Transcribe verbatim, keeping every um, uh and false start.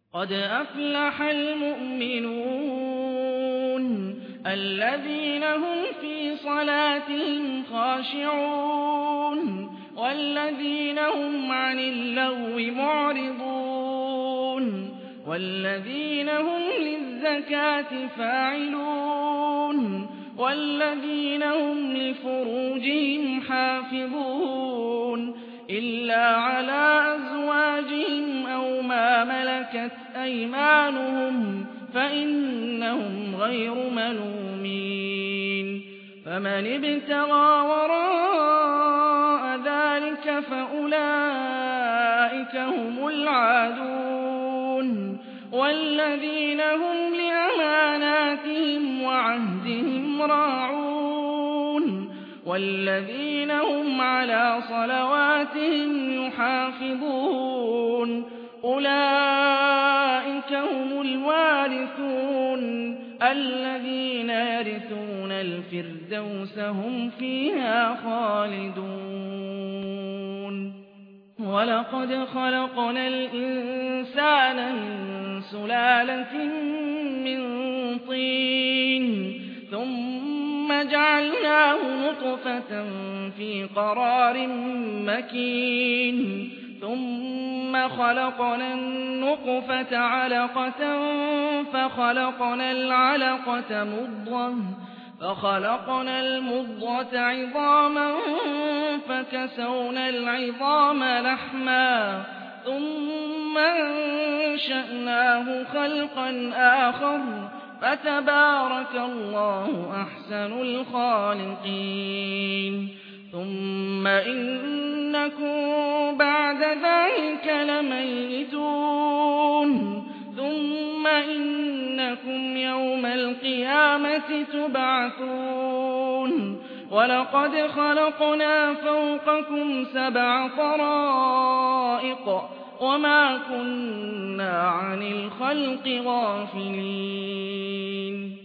قد أفلح المؤمنون الذين هم في صلاتهم خاشعون والذين هم عن اللغو معرضون والذين هم للزكاة فاعلون والذين هم لفروجهم حافظون إلا على أزواجهم أو ما ملكت أيمانهم فإنهم غير ملومين فمن ابتغى وراء ذلك فأولئك هم العادون والذين هم لأماناتهم وعهدهم راعون والذين هم على صلواتهم يحافظون أولئك هم الوارثون الذين يرثون الفردوس هم فيها خالدون ولقد خلقنا الإنسان من سلالة من طين ثم جعلناه نطفة في قرار مكين ثم خلقنا النطفة علقة فخلقنا العلقة مضغة فخلقنا المضغة عظاما فكسونا العظام لحما ثم أنشأناه خلقا آخر فتبارك الله أحسن الخالقين ثم إنكم بعد ذلك لميتون ثم إنكم يوم القيامة تبعثون ولقد خلقنا فوقكم سبع طرائق وما كنا عن الخلق غافلين